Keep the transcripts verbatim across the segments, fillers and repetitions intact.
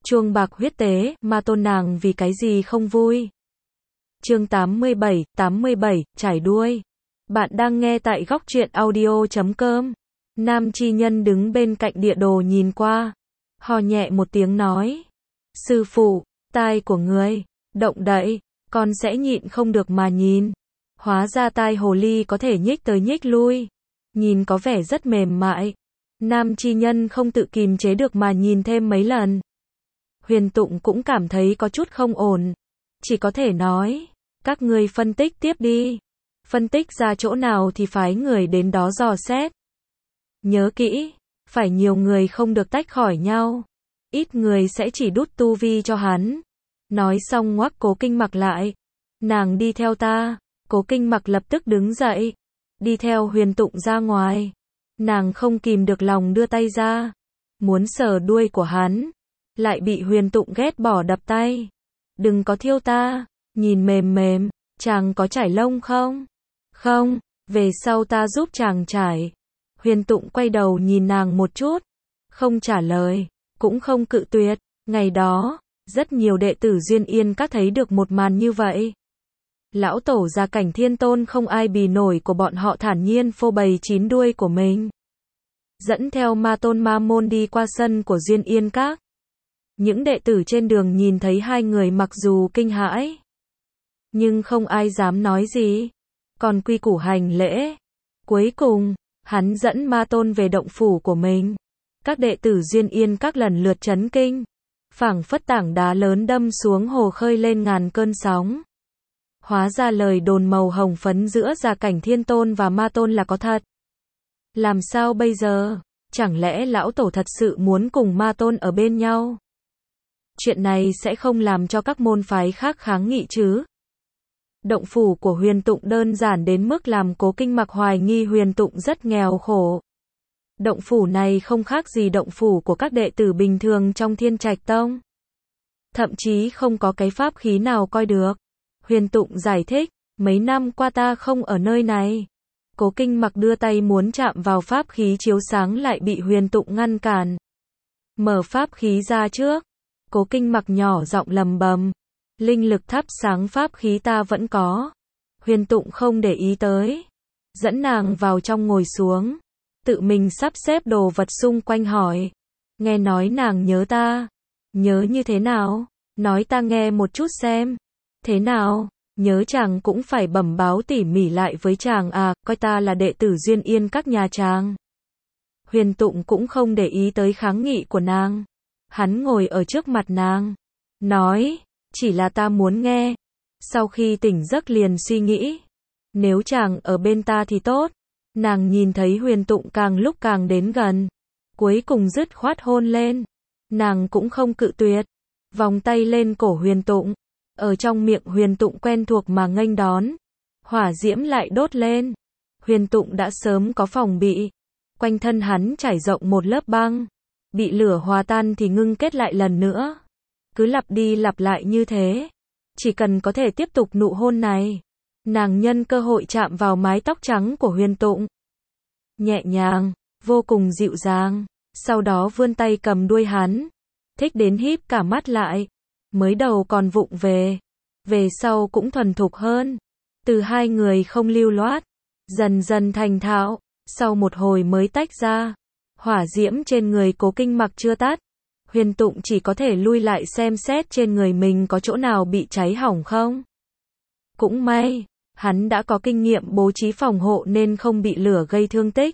Chuông bạc huyết tế, ma tôn nàng vì cái gì không vui? Chương tám mươi bảy, tám mươi bảy, trải đuôi. Bạn đang nghe tại góc truyện audio chấm com. Nam chi nhân đứng bên cạnh địa đồ nhìn qua, hò nhẹ một tiếng nói: "Sư phụ, tai của ngươi động đậy, con sẽ nhịn không được mà nhìn." Hóa ra tai hồ ly có thể nhích tới nhích lui, nhìn có vẻ rất mềm mại. Nam chi nhân không tự kìm chế được mà nhìn thêm mấy lần. Huyền Tụng cũng cảm thấy có chút không ổn, chỉ có thể nói: "Các ngươi phân tích tiếp đi, phân tích ra chỗ nào thì phái người đến đó dò xét. Nhớ kỹ, phải nhiều người không được tách khỏi nhau, ít người sẽ chỉ đút tu vi cho hắn." Nói xong ngoắc Cố Kinh Mặc lại: "Nàng đi theo ta." Cố Kinh Mặc lập tức đứng dậy, đi theo Huyền Tụng ra ngoài. Nàng không kìm được lòng đưa tay ra, muốn sờ đuôi của hắn, lại bị Huyền Tụng ghét bỏ đập tay. "Đừng có thiêu ta, nhìn mềm mềm, chàng có trải lông không?" "Không, về sau ta giúp chàng trải." Huyền Tụng quay đầu nhìn nàng một chút, không trả lời, cũng không cự tuyệt. Ngày đó, rất nhiều đệ tử Duyên Yên Các thấy được một màn như vậy. Lão tổ Gia Cảnh Thiên Tôn không ai bì nổi của bọn họ thản nhiên phô bày chín đuôi của mình, dẫn theo Ma Tôn Ma Môn đi qua sân của Duyên Yên Các. Những đệ tử trên đường nhìn thấy hai người mặc dù kinh hãi, nhưng không ai dám nói gì, còn quy củ hành lễ. Cuối cùng, hắn dẫn Ma Tôn về động phủ của mình. Các đệ tử Duyên Yên Các lần lượt chấn kinh, phảng phất tảng đá lớn đâm xuống hồ khơi lên ngàn cơn sóng. Hóa ra lời đồn màu hồng phấn giữa Gia Cảnh Thiên Tôn và Ma Tôn là có thật. Làm sao bây giờ? Chẳng lẽ lão tổ thật sự muốn cùng Ma Tôn ở bên nhau? Chuyện này sẽ không làm cho các môn phái khác kháng nghị chứ? Động phủ của Huyền Tụng đơn giản đến mức làm Cố Kinh Mặc hoài nghi Huyền Tụng rất nghèo khổ. Động phủ này không khác gì động phủ của các đệ tử bình thường trong Thiên Trạch Tông. Thậm chí không có cái pháp khí nào coi được. Huyền Tụng giải thích: "Mấy năm qua ta không ở nơi này." Cố Kinh Mặc đưa tay muốn chạm vào pháp khí chiếu sáng lại bị Huyền Tụng ngăn cản. "Mở pháp khí ra trước." Cố Kinh Mặc nhỏ giọng lầm bầm: "Linh lực thắp sáng pháp khí ta vẫn có." Huyền Tụng không để ý tới, dẫn nàng vào trong ngồi xuống, tự mình sắp xếp đồ vật xung quanh hỏi: "Nghe nói nàng nhớ ta, nhớ như thế nào? Nói ta nghe một chút xem." "Thế nào? Nhớ chàng cũng phải bẩm báo tỉ mỉ lại với chàng à, coi ta là đệ tử Duyên Yên Các nhà chàng." Huyền Tụng cũng không để ý tới kháng nghị của nàng. Hắn ngồi ở trước mặt nàng, nói: "Chỉ là ta muốn nghe." Sau khi tỉnh giấc liền suy nghĩ: "Nếu chàng ở bên ta thì tốt." Nàng nhìn thấy Huyền Tụng càng lúc càng đến gần, cuối cùng dứt khoát hôn lên. Nàng cũng không cự tuyệt, vòng tay lên cổ Huyền Tụng. Ở trong miệng Huyền Tụng quen thuộc mà nghênh đón, hỏa diễm lại đốt lên. Huyền Tụng đã sớm có phòng bị, quanh thân hắn trải rộng một lớp băng, bị lửa hòa tan thì ngưng kết lại lần nữa. Cứ lặp đi lặp lại như thế, chỉ cần có thể tiếp tục nụ hôn này. Nàng nhân cơ hội chạm vào mái tóc trắng của Huyền Tụng, nhẹ nhàng, vô cùng dịu dàng, sau đó vươn tay cầm đuôi hắn, thích đến híp cả mắt lại. Mới đầu còn vụng về, về sau cũng thuần thục hơn. Từ hai người không lưu loát, dần dần thành thạo, sau một hồi mới tách ra. Hỏa diễm trên người Cố Kinh Mặc chưa tắt, Huyền Tụng chỉ có thể lui lại xem xét trên người mình có chỗ nào bị cháy hỏng không. Cũng may, hắn đã có kinh nghiệm bố trí phòng hộ nên không bị lửa gây thương tích.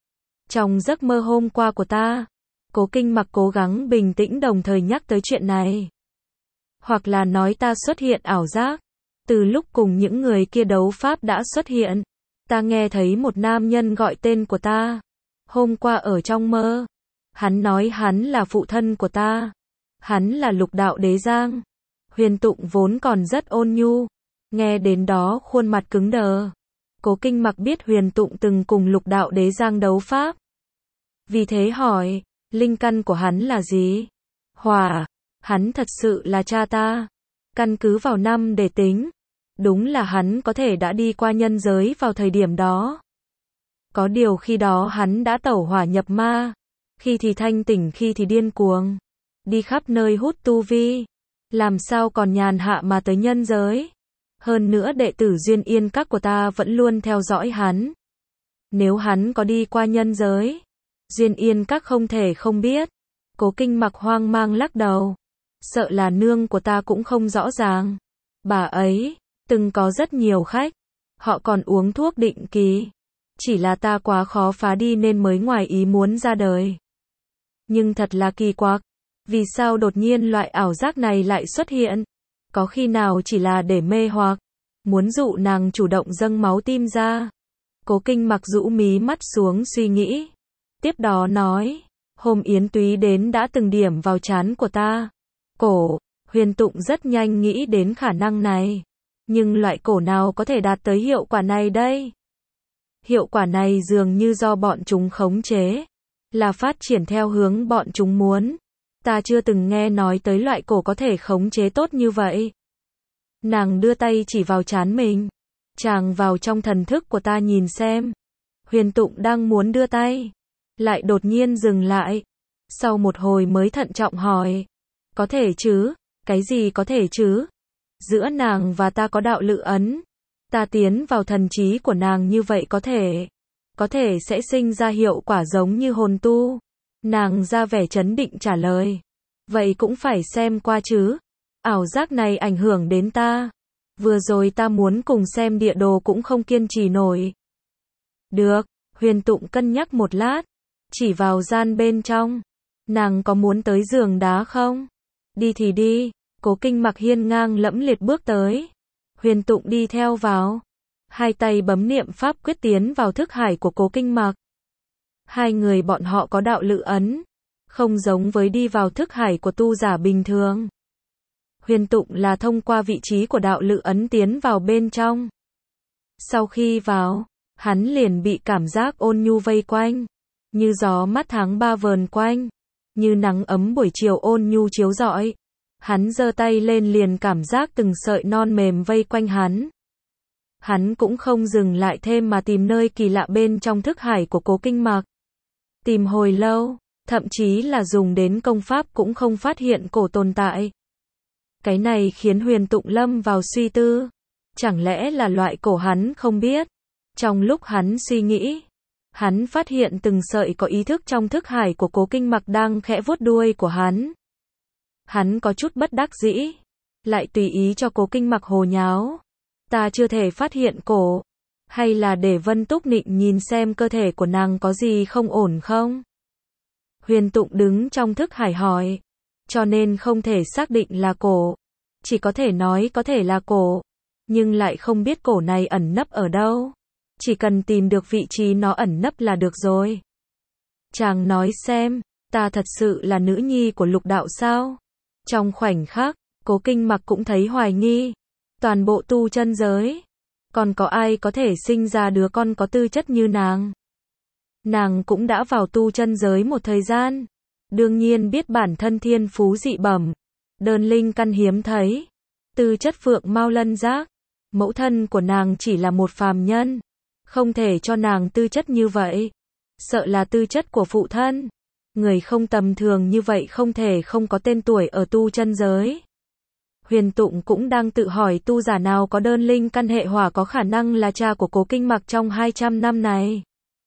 "Trong giấc mơ hôm qua của ta." Cố Kinh Mặc cố gắng bình tĩnh đồng thời nhắc tới chuyện này. "Hoặc là nói ta xuất hiện ảo giác. Từ lúc cùng những người kia đấu pháp đã xuất hiện, ta nghe thấy một nam nhân gọi tên của ta. Hôm qua ở trong mơ, hắn nói hắn là phụ thân của ta. Hắn là Lục Đạo Đế Giang." Huyền Tụng vốn còn rất ôn nhu, nghe đến đó khuôn mặt cứng đờ. Cố Kinh Mặc biết Huyền Tụng từng cùng Lục Đạo Đế Giang đấu pháp, vì thế hỏi: "Linh căn của hắn là gì?" "Hỏa." "Hắn thật sự là cha ta." Căn cứ vào năm để tính, đúng là hắn có thể đã đi qua nhân giới vào thời điểm đó. Có điều khi đó hắn đã tẩu hỏa nhập ma, khi thì thanh tỉnh khi thì điên cuồng. đi khắp nơi hút tu vi, làm sao còn nhàn hạ mà tới nhân giới. Hơn nữa đệ tử Duyên Yên Các của ta vẫn luôn theo dõi hắn. Nếu hắn có đi qua nhân giới, Duyên Yên Các không thể không biết. Cố Kinh Mặc hoang mang lắc đầu. Sợ là nương của ta cũng không rõ ràng. Bà ấy, từng có rất nhiều khách. Họ còn uống thuốc định kỳ. Chỉ là ta quá khó phá đi nên mới ngoài ý muốn ra đời. Nhưng thật là kỳ quặc. Vì sao đột nhiên loại ảo giác này lại xuất hiện? Có khi nào chỉ là để mê hoặc, muốn dụ nàng chủ động dâng máu tim ra? Cố Kinh Mặc rũ mí mắt xuống suy nghĩ. Tiếp đó nói, hôm Yến Túy đến đã từng điểm vào trán của ta. Cổ, Huyền Tụng rất nhanh nghĩ đến khả năng này. Nhưng loại cổ nào có thể đạt tới hiệu quả này đây? Hiệu quả này dường như do bọn chúng khống chế, là phát triển theo hướng bọn chúng muốn. Ta chưa từng nghe nói tới loại cổ có thể khống chế tốt như vậy. Nàng đưa tay chỉ vào trán mình. Chàng vào trong thần thức của ta nhìn xem. Huyền Tụng đang muốn đưa tay, lại đột nhiên dừng lại. Sau một hồi mới thận trọng hỏi. Có thể chứ? Cái gì có thể chứ? Giữa nàng và ta có đạo lự ấn. Ta tiến vào thần trí của nàng như vậy có thể. Có thể sẽ sinh ra hiệu quả giống như hồn tu. Nàng ra vẻ trấn định trả lời. Vậy cũng phải xem qua chứ. Ảo giác này ảnh hưởng đến ta. Vừa rồi ta muốn cùng xem địa đồ cũng không kiên trì nổi. Được, Huyền Tụng cân nhắc một lát. Chỉ vào gian bên trong. Nàng có muốn tới giường đá không? Đi thì đi. Cố Kinh Mặc hiên ngang lẫm liệt bước tới. Huyền Tụng đi theo vào. Hai tay bấm niệm pháp quyết tiến vào thức hải của Cố Kinh Mặc. Hai người bọn họ có đạo lự ấn, không giống với đi vào thức hải của tu giả bình thường. Huyền Tụng là thông qua vị trí của đạo lự ấn tiến vào bên trong. Sau khi vào, hắn liền bị cảm giác ôn nhu vây quanh, như gió mát tháng ba vờn quanh, như nắng ấm buổi chiều ôn nhu chiếu rọi. Hắn giơ tay lên liền cảm giác từng sợi non mềm vây quanh hắn. Hắn cũng không dừng lại thêm mà tìm nơi kỳ lạ bên trong thức hải của Cố Kinh Mặc. Tìm hồi lâu, thậm chí là dùng đến công pháp cũng không phát hiện cổ tồn tại. Cái này khiến Huyền Tụng lâm vào suy tư. Chẳng lẽ là loại cổ hắn không biết? Trong lúc hắn suy nghĩ, hắn phát hiện từng sợi có ý thức trong thức hải của Cố Kinh Mặc đang khẽ vuốt đuôi của hắn. Hắn có chút bất đắc dĩ, lại tùy ý cho Cố Kinh Mặc hồ nháo. Ta chưa thể phát hiện cổ, hay là để Vân Túc Nịnh nhìn xem cơ thể của nàng có gì không ổn không? Huyền Tụng đứng trong thức hải hỏi, cho nên không thể xác định là cổ, chỉ có thể nói có thể là cổ, nhưng lại không biết cổ này ẩn nấp ở đâu. Chỉ cần tìm được vị trí nó ẩn nấp là được rồi. Chàng nói xem, ta thật sự là nữ nhi của Lục đạo sao? Trong khoảnh khắc, Cố Kinh Mặc cũng thấy hoài nghi. Toàn bộ tu chân giới, còn có ai có thể sinh ra đứa con có tư chất như nàng? Nàng cũng đã vào tu chân giới một thời gian, đương nhiên biết bản thân thiên phú dị bẩm, đơn linh căn hiếm thấy, tư chất phượng mao lân giác. Mẫu thân của nàng chỉ là một phàm nhân, không thể cho nàng tư chất như vậy. Sợ là tư chất của phụ thân. Người không tầm thường như vậy không thể không có tên tuổi ở tu chân giới. Huyền Tụng cũng đang tự hỏi tu giả nào có đơn linh căn hệ hỏa có khả năng là cha của Cố Kinh Mặc trong hai trăm năm này.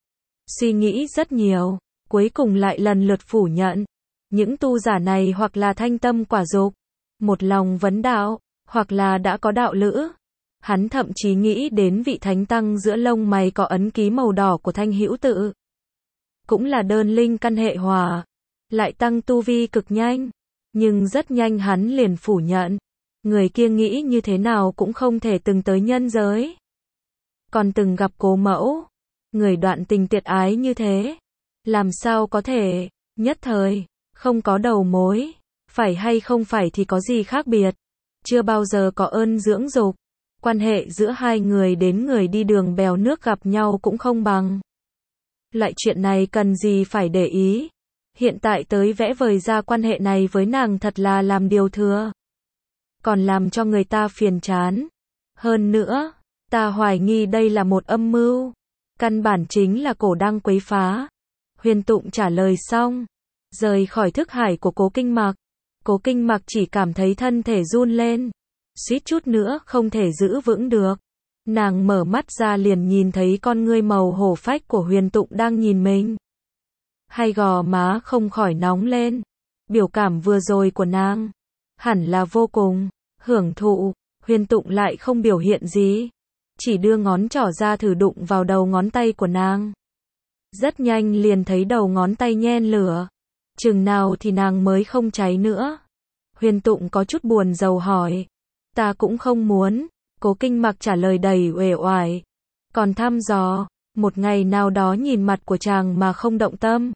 Suy nghĩ rất nhiều, cuối cùng lại lần lượt phủ nhận. Những tu giả này hoặc là thanh tâm quả dục, một lòng vấn đạo, hoặc là đã có đạo lữ. Hắn thậm chí nghĩ đến vị thánh tăng giữa lông mày có ấn ký màu đỏ của Thanh Hữu Tự. Cũng là đơn linh căn hệ hỏa, lại tăng tu vi cực nhanh. Nhưng rất nhanh hắn liền phủ nhận. Người kia nghĩ như thế nào cũng không thể từng tới nhân giới. Còn từng gặp Cố mẫu, người đoạn tình tiệt ái như thế, làm sao có thể, nhất thời, không có đầu mối, phải hay không phải thì có gì khác biệt. Chưa bao giờ có ơn dưỡng dục, quan hệ giữa hai người đến người đi đường bèo nước gặp nhau cũng không bằng. Loại chuyện này cần gì phải để ý. Hiện tại tới vẽ vời ra quan hệ này với nàng thật là làm điều thừa. Còn làm cho người ta phiền chán. Hơn nữa, ta hoài nghi đây là một âm mưu. Căn bản chính là cổ đang quấy phá. Huyền Tụng trả lời xong, rời khỏi thức hải của Cố Kinh Mặc. Cố Kinh Mặc chỉ cảm thấy thân thể run lên, suýt chút nữa không thể giữ vững được. Nàng mở mắt ra liền nhìn thấy con ngươi màu hổ phách của Huyền Tụng đang nhìn mình. Hai gò má không khỏi nóng lên. Biểu cảm vừa rồi của nàng hẳn là vô cùng hưởng thụ. Huyền Tụng lại không biểu hiện gì, chỉ đưa ngón trỏ ra thử đụng vào đầu ngón tay của nàng. Rất nhanh liền thấy đầu ngón tay nhen lửa. Chừng nào thì nàng mới không cháy nữa? Huyền Tụng có chút buồn rầu hỏi. Ta cũng không muốn. Cố Kinh Mặc trả lời đầy uể oải. Còn thăm dò, một ngày nào đó nhìn mặt của chàng mà không động tâm,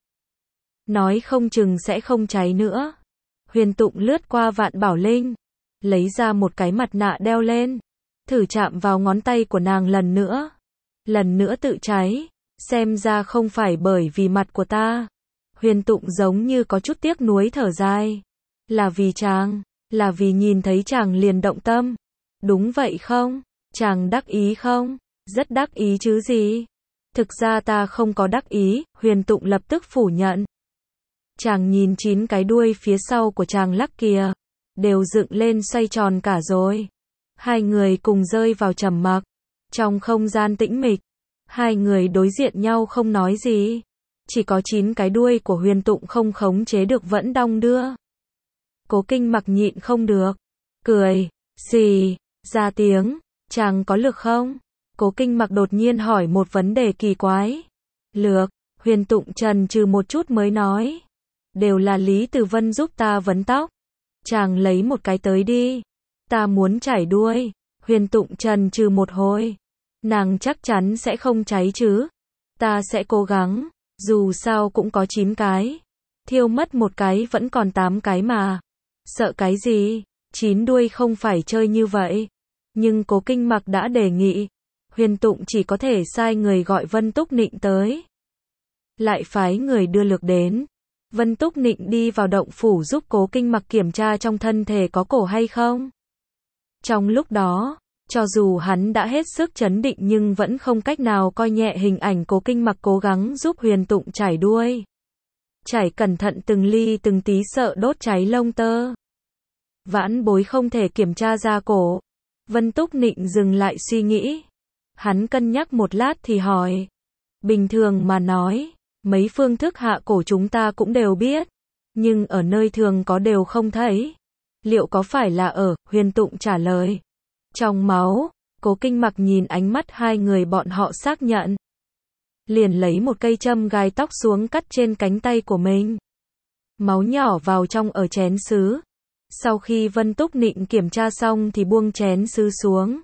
nói không chừng sẽ không cháy nữa. Huyền Tụng lướt qua Vạn Bảo Linh, lấy ra một cái mặt nạ đeo lên, thử chạm vào ngón tay của nàng lần nữa. Lần nữa tự cháy, xem ra không phải bởi vì mặt của ta. Huyền Tụng giống như có chút tiếc nuối thở dài. Là vì chàng, là vì nhìn thấy chàng liền động tâm. Đúng vậy không? Chàng đắc ý không? Rất đắc ý chứ gì? Thực ra ta không có đắc ý, Huyền Tụng lập tức phủ nhận. Chàng nhìn chín cái đuôi phía sau của chàng lắc kìa, đều dựng lên xoay tròn cả rồi. Hai người cùng rơi vào trầm mặc. Trong không gian tĩnh mịch, hai người đối diện nhau không nói gì. Chỉ có chín cái đuôi của Huyền Tụng không khống chế được vẫn đong đưa. Cố Kinh Mặc nhịn không được, cười, xì, ra tiếng, chàng có lực không? Cố Kinh Mặc đột nhiên hỏi một vấn đề kỳ quái. Lược, Huyền Tụng chần chừ một chút mới nói. Đều là Lý Từ Vân giúp ta vấn tóc. Chàng lấy một cái tới đi. Ta muốn chải đuôi. Huyền Tụng chần chừ một hồi. Nàng chắc chắn sẽ không cháy chứ. Ta sẽ cố gắng. Dù sao cũng có chín cái. Thiêu mất một cái vẫn còn tám cái mà. Sợ cái gì? Chín đuôi không phải chơi như vậy. Nhưng Cố Kinh Mặc đã đề nghị. Huyền Tụng chỉ có thể sai người gọi Vân Túc Nịnh tới. Lại phái người đưa Lược đến. Vân Túc Nịnh đi vào động phủ giúp Cố Kinh Mặc kiểm tra trong thân thể có cổ hay không. Trong lúc đó, cho dù hắn đã hết sức trấn định nhưng vẫn không cách nào coi nhẹ hình ảnh Cố Kinh Mặc cố gắng giúp Huyền Tụng chải đuôi. Chải cẩn thận từng ly từng tí sợ đốt cháy lông tơ. Vãn bối không thể kiểm tra ra cổ. Vân Túc Nịnh dừng lại suy nghĩ. Hắn cân nhắc một lát thì hỏi. Bình thường mà nói, mấy phương thức hạ cổ chúng ta cũng đều biết. Nhưng ở nơi thường có đều không thấy. Liệu có phải là ở? Huyền Tụng trả lời. Trong máu. Cố Kinh Mặc nhìn ánh mắt hai người bọn họ xác nhận. Liền lấy một cây châm gai tóc xuống cắt trên cánh tay của mình. Máu nhỏ vào trong ở chén sứ. Sau khi Vân Túc Nịnh kiểm tra xong thì buông chén sứ xuống.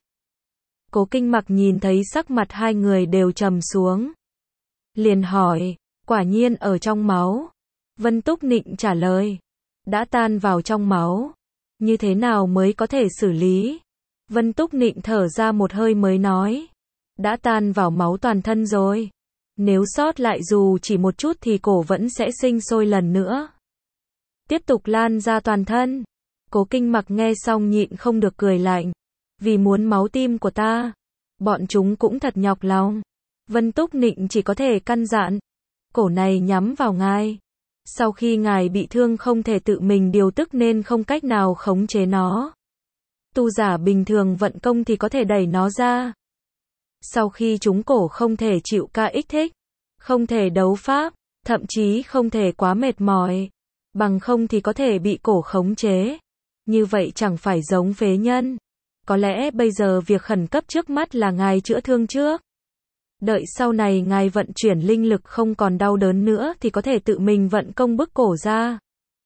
Cố Kinh Mặc nhìn thấy sắc mặt hai người đều trầm xuống. Liền hỏi, quả nhiên ở trong máu. Vân Túc Nịnh trả lời, đã tan vào trong máu. Như thế nào mới có thể xử lý? Vân Túc Nịnh thở ra một hơi mới nói, đã tan vào máu toàn thân rồi. Nếu sót lại dù chỉ một chút thì cổ vẫn sẽ sinh sôi lần nữa. Tiếp tục lan ra toàn thân. Cố Kinh Mặc nghe xong nhịn không được cười lạnh. Vì muốn máu tim của ta, bọn chúng cũng thật nhọc lòng. Vân Túc Nịnh chỉ có thể căn dặn, cổ này nhắm vào ngài. Sau khi ngài bị thương không thể tự mình điều tức nên không cách nào khống chế nó. Tu giả bình thường vận công thì có thể đẩy nó ra. Sau khi trúng cổ không thể chịu ca ích thích, không thể đấu pháp, thậm chí không thể quá mệt mỏi. Bằng không thì có thể bị cổ khống chế. Như vậy chẳng phải giống phế nhân. Có lẽ bây giờ việc khẩn cấp trước mắt là ngài chữa thương trước. Đợi sau này ngài vận chuyển linh lực không còn đau đớn nữa thì có thể tự mình vận công bức cổ ra.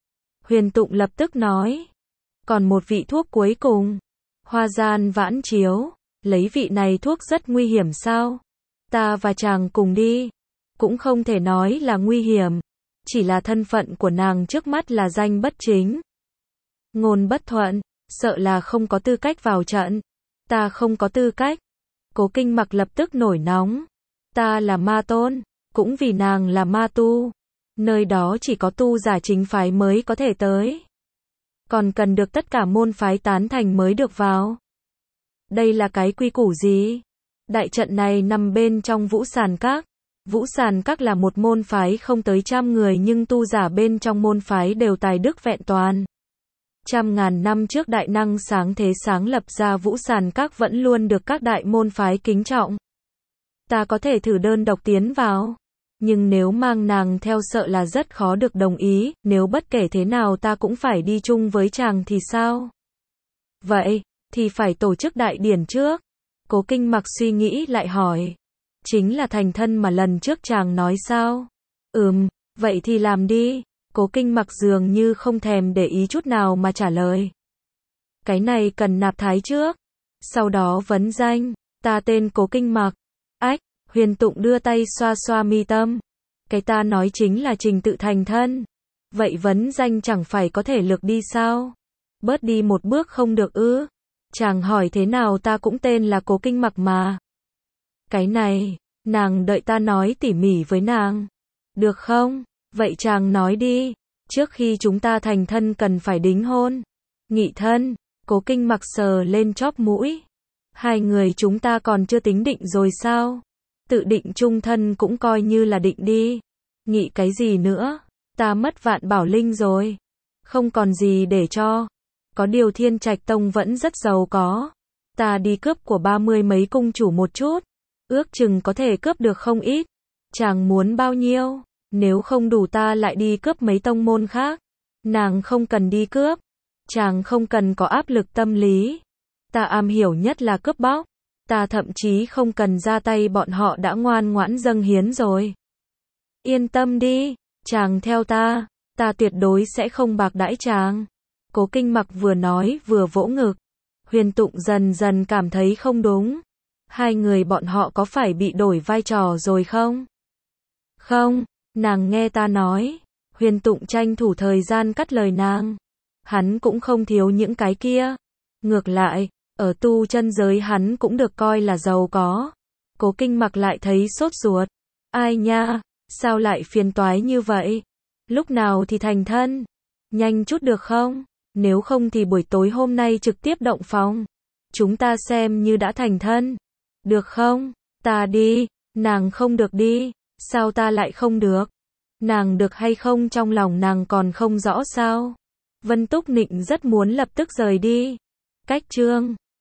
Huyền Tụng lập tức nói. Còn một vị thuốc cuối cùng. Hoa gian vãn chiếu. Lấy vị này thuốc rất nguy hiểm sao? Ta và chàng cùng đi. Cũng không thể nói là nguy hiểm. Chỉ là thân phận của nàng trước mắt là danh bất chính. Ngôn bất thuận. Sợ là không có tư cách vào trận. Ta không có tư cách. Cố Kinh Mặc lập tức nổi nóng. Ta là ma tôn. Cũng vì nàng là ma tu. Nơi đó chỉ có tu giả chính phái mới có thể tới. Còn cần được tất cả môn phái tán thành mới được vào. Đây là cái quy củ gì? Đại trận này nằm bên trong Vũ Sàn Các. Vũ Sàn Các là một môn phái không tới trăm người nhưng tu giả bên trong môn phái đều tài đức vẹn toàn. Trăm ngàn năm trước đại năng sáng thế sáng lập ra Vũ Sàn Các vẫn luôn được các đại môn phái kính trọng. Ta có thể thử đơn độc tiến vào, nhưng nếu mang nàng theo sợ là rất khó được đồng ý, nếu bất kể thế nào ta cũng phải đi chung với chàng thì sao? Vậy, thì phải tổ chức đại điển trước. Cố Kinh Mặc suy nghĩ lại hỏi. Chính là thành thân mà lần trước chàng nói sao? Ừm, vậy thì làm đi. Cố Kinh Mặc dường như không thèm để ý chút nào mà trả lời. Cái này cần nạp thái trước. Sau đó vấn danh. Ta tên Cố Kinh Mặc. Ách, Huyền Tụng đưa tay xoa xoa mi tâm. Cái ta nói chính là trình tự thành thân. Vậy vấn danh chẳng phải có thể lược đi sao? Bớt đi một bước không được ư? Chàng hỏi thế nào ta cũng tên là Cố Kinh Mặc mà. Cái này, nàng đợi ta nói tỉ mỉ với nàng. Được không? Vậy chàng nói đi. Trước khi chúng ta thành thân cần phải đính hôn. Nghị thân. Cố Kinh Mặc sờ lên chóp mũi. Hai người chúng ta còn chưa tính định rồi sao? Tự định chung thân cũng coi như là định đi. Nghị cái gì nữa? Ta mất Vạn Bảo Linh rồi. Không còn gì để cho. Có điều Thiên Trạch Tông vẫn rất giàu có. Ta đi cướp của ba mươi mấy cung chủ một chút. Ước chừng có thể cướp được không ít. Chàng muốn bao nhiêu? Nếu không đủ ta lại đi cướp mấy tông môn khác. Nàng không cần đi cướp. Chàng không cần có áp lực tâm lý. Ta am hiểu nhất là cướp bóc. Ta thậm chí không cần ra tay bọn họ đã ngoan ngoãn dâng hiến rồi. Yên tâm đi, chàng theo ta, ta tuyệt đối sẽ không bạc đãi chàng. Cố Kinh Mặc vừa nói vừa vỗ ngực. Huyền Tụng dần dần cảm thấy không đúng. Hai người bọn họ có phải bị đổi vai trò rồi không? Không, nàng nghe ta nói. Huyền Tụng tranh thủ thời gian cắt lời nàng. Hắn cũng không thiếu những cái kia. Ngược lại, ở tu chân giới hắn cũng được coi là giàu có. Cố Kinh Mặc lại thấy sốt ruột. Ai nha, sao lại phiền toái như vậy? Lúc nào thì thành thân? Nhanh chút được không? Nếu không thì buổi tối hôm nay trực tiếp động phòng. Chúng ta xem như đã thành thân. Được không? Ta đi. Nàng không được đi. Sao ta lại không được? Nàng được hay không trong lòng nàng còn không rõ sao? Vân Túc Nịnh rất muốn lập tức rời đi. Cách chương